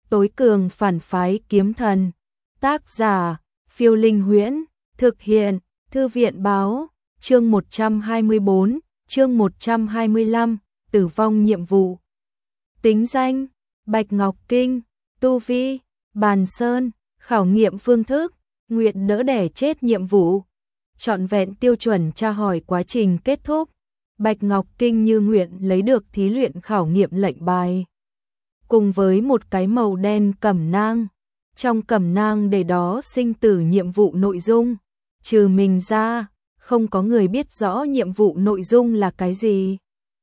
tối cường phản phái kiếm thần. Tác giả, Phiêu Linh Huyễn, thực hiện, Thư viện báo, chương 124, chương 125, tử vong nhiệm vụ. Tính danh, Bạch Ngọc Kinh, tu vi, Bàn Sơn, khảo nghiệm phương thức, nguyện đỡ đẻ chết nhiệm vụ. Trọn vẹn tiêu chuẩn tra hỏi quá trình kết thúc. Bạch Ngọc Kinh như nguyện lấy được thí luyện khảo nghiệm lệnh bài. Cùng với một cái màu đen cẩm nang. Trong cẩm nang để đó sinh tử nhiệm vụ nội dung. Trừ mình ra, không có người biết rõ nhiệm vụ nội dung là cái gì.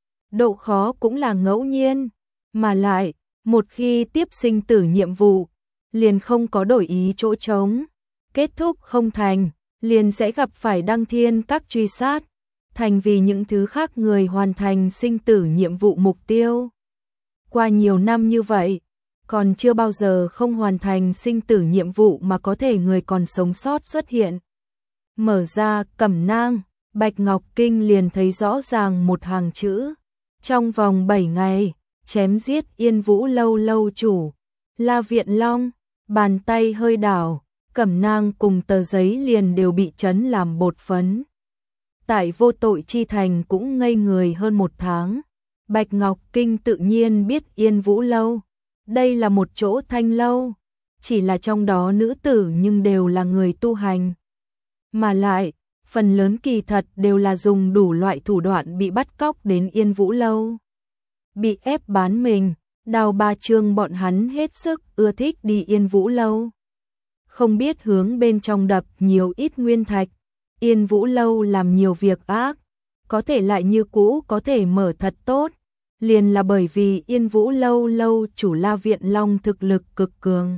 Độ khó cũng là ngẫu nhiên. Mà lại, một khi tiếp sinh tử nhiệm vụ, liền không có đổi ý chỗ trống. Kết thúc không thành, liền sẽ gặp phải đăng thiên các truy sát. Thành vì những thứ khác người hoàn thành sinh tử nhiệm vụ mục tiêu. Qua nhiều năm như vậy, còn chưa bao giờ không hoàn thành sinh tử nhiệm vụ mà có thể người còn sống sót xuất hiện. Mở ra cẩm nang, Bạch Ngọc Kinh liền thấy rõ ràng một hàng chữ. Trong vòng 7 ngày, chém giết Yên Vũ Lâu lâu chủ, La Viện Long, bàn tay hơi đảo, cẩm nang cùng tờ giấy liền đều bị chấn làm bột phấn. Tại Vô Tội Chi Thành cũng ngây người hơn 1 tháng. Bạch Ngọc Kinh tự nhiên biết Yên Vũ Lâu. Đây là một chỗ thanh lâu, chỉ là trong đó nữ tử nhưng đều là người tu hành. Mà lại, phần lớn kỳ thật đều là dùng đủ loại thủ đoạn bị bắt cóc đến Yên Vũ Lâu. Bị ép bán mình, Đào Ba Trương bọn hắn hết sức ưa thích đi Yên Vũ Lâu. Không biết hướng bên trong đập nhiều ít nguyên thạch. Yên Vũ Lâu làm nhiều việc ác, có thể lại như cũ có thể mở thật tốt. Liền là bởi vì Yên Vũ Lâu lâu chủ La Viện Long thực lực cực cường.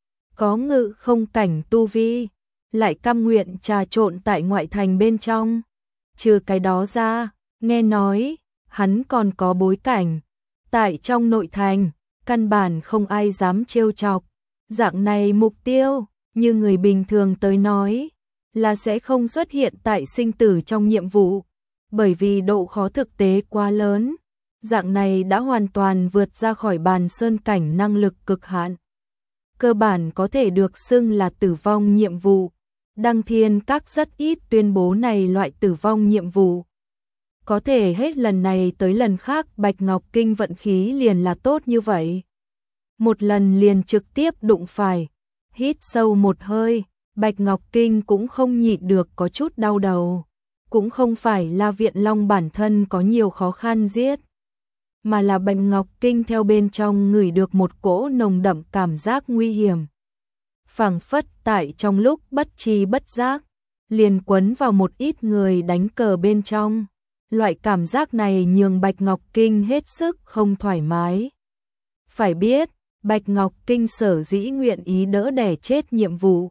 Có ngự không cảnh tu vi, lại cam nguyện trà trộn tại ngoại thành bên trong. Trừ cái đó ra, nghe nói, hắn còn có bối cảnh. Tại trong nội thành, căn bản không ai dám trêu chọc. Dạng này mục tiêu, như người bình thường tới nói, là sẽ không xuất hiện tại sinh tử trong nhiệm vụ. Bởi vì độ khó thực tế quá lớn. Dạng này đã hoàn toàn vượt ra khỏi Bàn Sơn cảnh năng lực cực hạn. Cơ bản có thể được xưng là tử vong nhiệm vụ. Đăng Thiên Các rất ít tuyên bố này loại tử vong nhiệm vụ. Có thể hết lần này tới lần khác Bạch Ngọc Kinh vận khí liền là tốt như vậy. Một lần liền trực tiếp đụng phải. Hít sâu một hơi, Bạch Ngọc Kinh cũng không nhịn được có chút đau đầu. Cũng không phải La Viện Long bản thân có nhiều khó khăn giết, mà là Bạch Ngọc Kinh theo bên trong ngửi được một cỗ nồng đậm cảm giác nguy hiểm. Phảng phất tại trong lúc bất tri bất giác, liền quấn vào một ít người đánh cờ bên trong. Loại cảm giác này nhường Bạch Ngọc Kinh hết sức không thoải mái. Phải biết, Bạch Ngọc Kinh sở dĩ nguyện ý đỡ đẻ chết nhiệm vụ,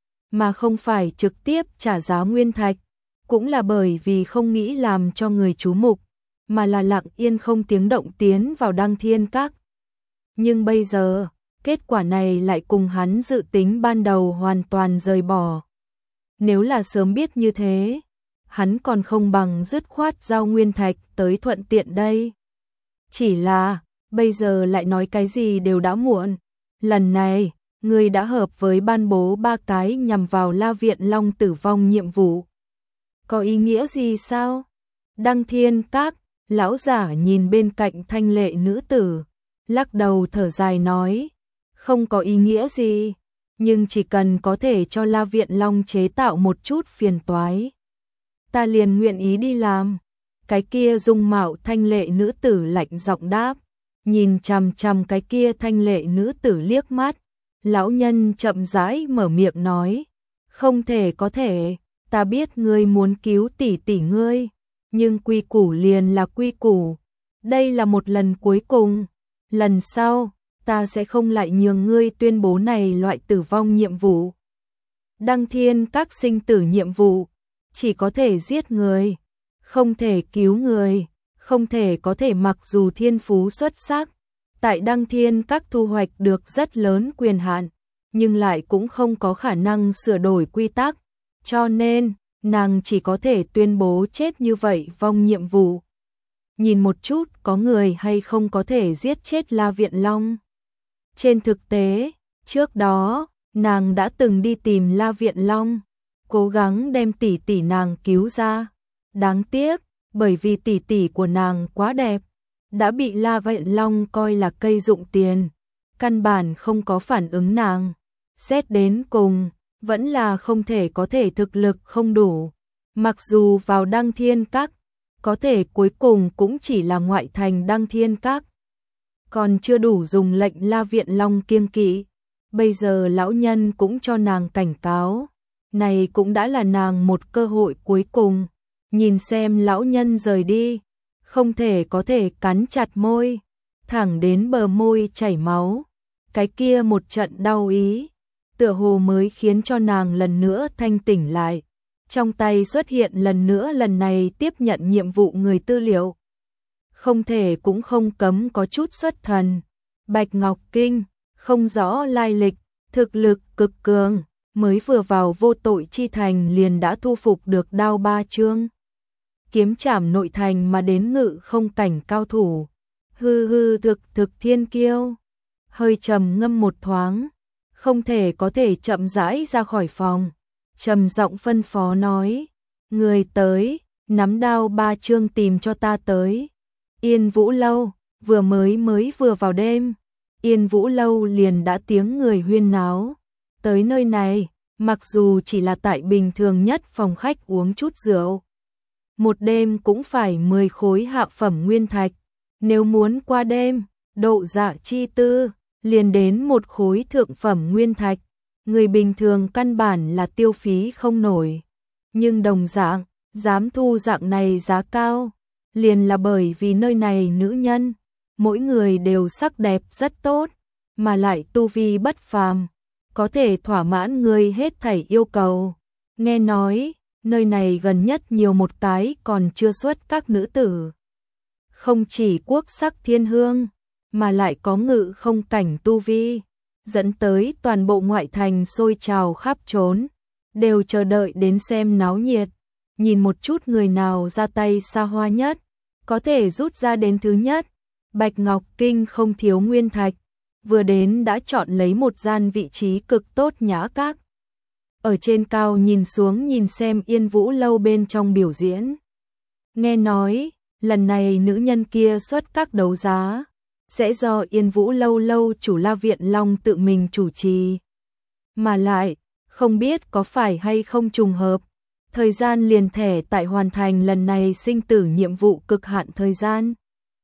mà không phải trực tiếp trả giá nguyên thạch, cũng là bởi vì không nghĩ làm cho người chú mục, mà là lặng yên không tiếng động tiến vào Đăng Thiên Các. Nhưng bây giờ, kết quả này lại cùng hắn dự tính ban đầu hoàn toàn rời bỏ. Nếu là sớm biết như thế, hắn còn không bằng dứt khoát giao nguyên thạch tới thuận tiện đây. Chỉ là, bây giờ lại nói cái gì đều đã muộn. Lần này, người đã hợp với ban bố 3 cái nhằm vào La Viện Long tử vong nhiệm vụ. Có ý nghĩa gì sao? Đăng Thiên Các, lão giả nhìn bên cạnh thanh lệ nữ tử, lắc đầu thở dài nói, không có ý nghĩa gì, nhưng chỉ cần có thể cho La Viện Long chế tạo một chút phiền toái, ta liền nguyện ý đi làm. Cái kia dung mạo thanh lệ nữ tử lạnh giọng đáp, nhìn chằm chằm cái kia thanh lệ nữ tử liếc mắt, lão nhân chậm rãi mở miệng nói, không thể có thể, ta biết ngươi muốn cứu tỷ tỷ ngươi, nhưng quy củ liền là quy củ, đây là một lần cuối cùng, lần sau, ta sẽ không lại nhường ngươi tuyên bố này loại tử vong nhiệm vụ. Đăng Thiên Các sinh tử nhiệm vụ, chỉ có thể giết người, không thể cứu người, không thể có thể mặc dù thiên phú xuất sắc, tại Đăng Thiên Các thu hoạch được rất lớn quyền hạn, nhưng lại cũng không có khả năng sửa đổi quy tắc, cho nên, nàng chỉ có thể tuyên bố chết như vậy vong nhiệm vụ. Nhìn một chút có người hay không có thể giết chết La Viện Long. Trên thực tế, trước đó, nàng đã từng đi tìm La Viện Long, cố gắng đem tỷ tỷ nàng cứu ra. Đáng tiếc, bởi vì tỷ tỷ của nàng quá đẹp, đã bị La Viện Long coi là cây dụng tiền, căn bản không có phản ứng nàng. Xét đến cùng, vẫn là không thể có thể thực lực không đủ. Mặc dù vào Đăng Thiên Các, có thể cuối cùng cũng chỉ là ngoại thành Đăng Thiên Các. Còn chưa đủ dùng lệnh La Viện Long kiêng kỵ. Bây giờ lão nhân cũng cho nàng cảnh cáo. Này cũng đã là nàng một cơ hội cuối cùng. Nhìn xem lão nhân rời đi, không thể có thể cắn chặt môi, thẳng đến bờ môi chảy máu. Cái kia một trận đau ý, tựa hồ mới khiến cho nàng lần nữa thanh tỉnh lại. Trong tay xuất hiện lần nữa, lần này tiếp nhận nhiệm vụ người tư liệu. Không thể cũng không cấm có chút xuất thần. Bạch Ngọc Kinh, không rõ lai lịch, thực lực cực cường, mới vừa vào Vô Tội Chi Thành liền đã thu phục được đao ba chương. Kiếm trảm nội thành mà đến ngự không cảnh cao thủ. Thực thiên kiêu. Hơi trầm ngâm một thoáng, không thể có thể chậm rãi ra khỏi phòng. Trầm giọng phân phó nói, người tới, nắm đao ba chương tìm cho ta tới. Yên Vũ Lâu, vừa vào đêm, Yên Vũ Lâu liền đã tiếng người huyên náo. Tới nơi này, mặc dù chỉ là tại bình thường nhất phòng khách uống chút rượu, một đêm cũng phải 10 khối hạ phẩm nguyên thạch. Nếu muốn qua đêm, độ dạ chi tư, liền đến 1 khối thượng phẩm nguyên thạch. Người bình thường căn bản là tiêu phí không nổi. Nhưng đồng dạng, dám thu dạng này giá cao, liền là bởi vì nơi này nữ nhân, mỗi người đều sắc đẹp rất tốt, mà lại tu vi bất phàm, có thể thỏa mãn người hết thảy yêu cầu. Nghe nói, nơi này gần nhất nhiều một cái còn chưa xuất các nữ tử. Không chỉ quốc sắc thiên hương, mà lại có ngự không cảnh tu vi, dẫn tới toàn bộ ngoại thành sôi trào khắp trốn, đều chờ đợi đến xem náo nhiệt, nhìn một chút người nào ra tay xa hoa nhất, có thể rút ra đến thứ nhất. Bạch Ngọc Kinh không thiếu nguyên thạch, vừa đến đã chọn lấy một gian vị trí cực tốt nhã các. Ở trên cao nhìn xuống nhìn xem Yên Vũ Lâu bên trong biểu diễn. Nghe nói, lần này nữ nhân kia xuất các đấu giá, sẽ do Yên Vũ Lâu lâu chủ La Viện Long tự mình chủ trì. Mà lại, không biết có phải hay không trùng hợp, thời gian liền thẻ tại hoàn thành lần này sinh tử nhiệm vụ cực hạn thời gian.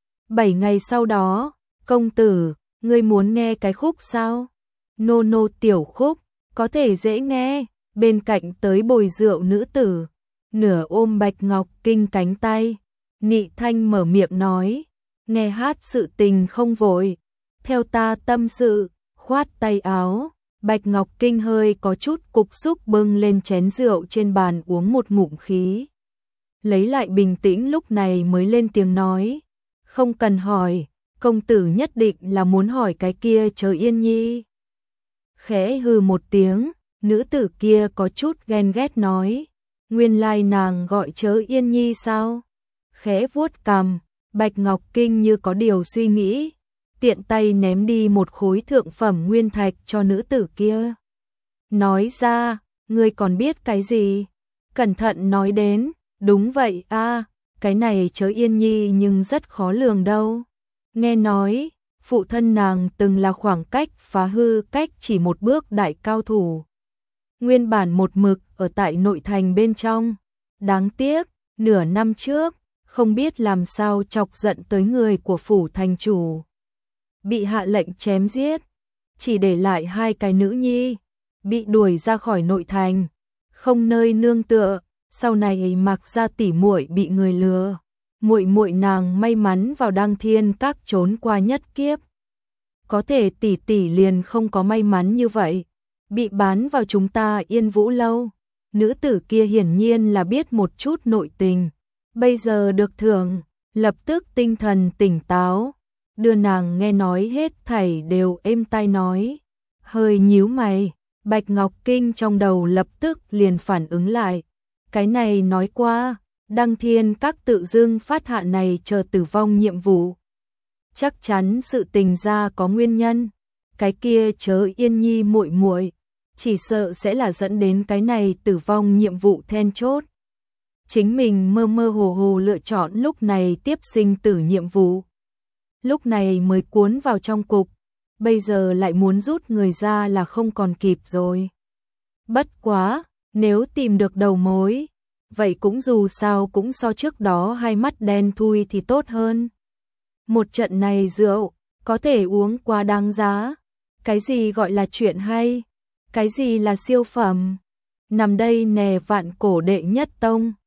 7 ngày sau đó, công tử, ngươi muốn nghe cái khúc sao? Nô tiểu khúc, có thể dễ nghe, bên cạnh tới bồi rượu nữ tử, nửa ôm Bạch Ngọc Kinh cánh tay, nị thanh mở miệng nói, nghe hát sự tình không vội, theo ta tâm sự, khoát tay áo. Bạch Ngọc Kinh hơi có chút cục xúc bưng lên chén rượu trên bàn uống một ngụm khí. Lấy lại bình tĩnh lúc này mới lên tiếng nói, không cần hỏi, công tử nhất định là muốn hỏi cái kia Chớ Yên Nhi. Khẽ hừ một tiếng, nữ tử kia có chút ghen ghét nói, nguyên lai nàng gọi Chớ Yên Nhi sao? Khẽ vuốt cằm, Bạch Ngọc Kinh như có điều suy nghĩ, tiện tay ném đi 1 khối thượng phẩm nguyên thạch cho nữ tử kia. Nói ra, ngươi còn biết cái gì? Cẩn thận nói đến, đúng vậy a, cái này Chớ Yên Nhi nhưng rất khó lường đâu. Nghe nói, phụ thân nàng từng là khoảng cách phá hư cách chỉ 1 bước đại cao thủ. Nguyên bản một mực ở tại nội thành bên trong. Đáng tiếc, nửa năm trước, không biết làm sao chọc giận tới người của phủ thành chủ. Bị hạ lệnh chém giết, chỉ để lại 2 cái nữ nhi, bị đuổi ra khỏi nội thành, không nơi nương tựa, sau này Mặc gia tỷ muội bị người lừa, muội nàng may mắn vào Đăng Thiên Các trốn qua nhất kiếp. Có thể tỷ tỷ liền không có may mắn như vậy, bị bán vào chúng ta Yên Vũ Lâu. Nữ tử kia hiển nhiên là biết một chút nội tình, bây giờ được thưởng, lập tức tinh thần tỉnh táo. Đưa nàng nghe nói hết thảy đều êm tai nói, hơi nhíu mày, Bạch Ngọc Kinh trong đầu lập tức liền phản ứng lại. Cái này nói qua, Đăng Thiên Các tự dưng phát hạ này chờ tử vong nhiệm vụ. Chắc chắn sự tình ra có nguyên nhân, cái kia chớ Yên Nhi muội muội, chỉ sợ sẽ là dẫn đến cái này tử vong nhiệm vụ then chốt. Chính mình mơ mơ hồ hồ lựa chọn lúc này tiếp sinh tử nhiệm vụ. Lúc này mới cuốn vào trong cục, bây giờ lại muốn rút người ra là không còn kịp rồi. Bất quá, nếu tìm được đầu mối, vậy cũng dù sao cũng so trước đó hai mắt đen thui thì tốt hơn. Một trận này rượu, có thể uống quá đáng giá. Cái gì gọi là chuyện hay? Cái gì là siêu phẩm? Nằm đây nè vạn cổ đệ nhất tông.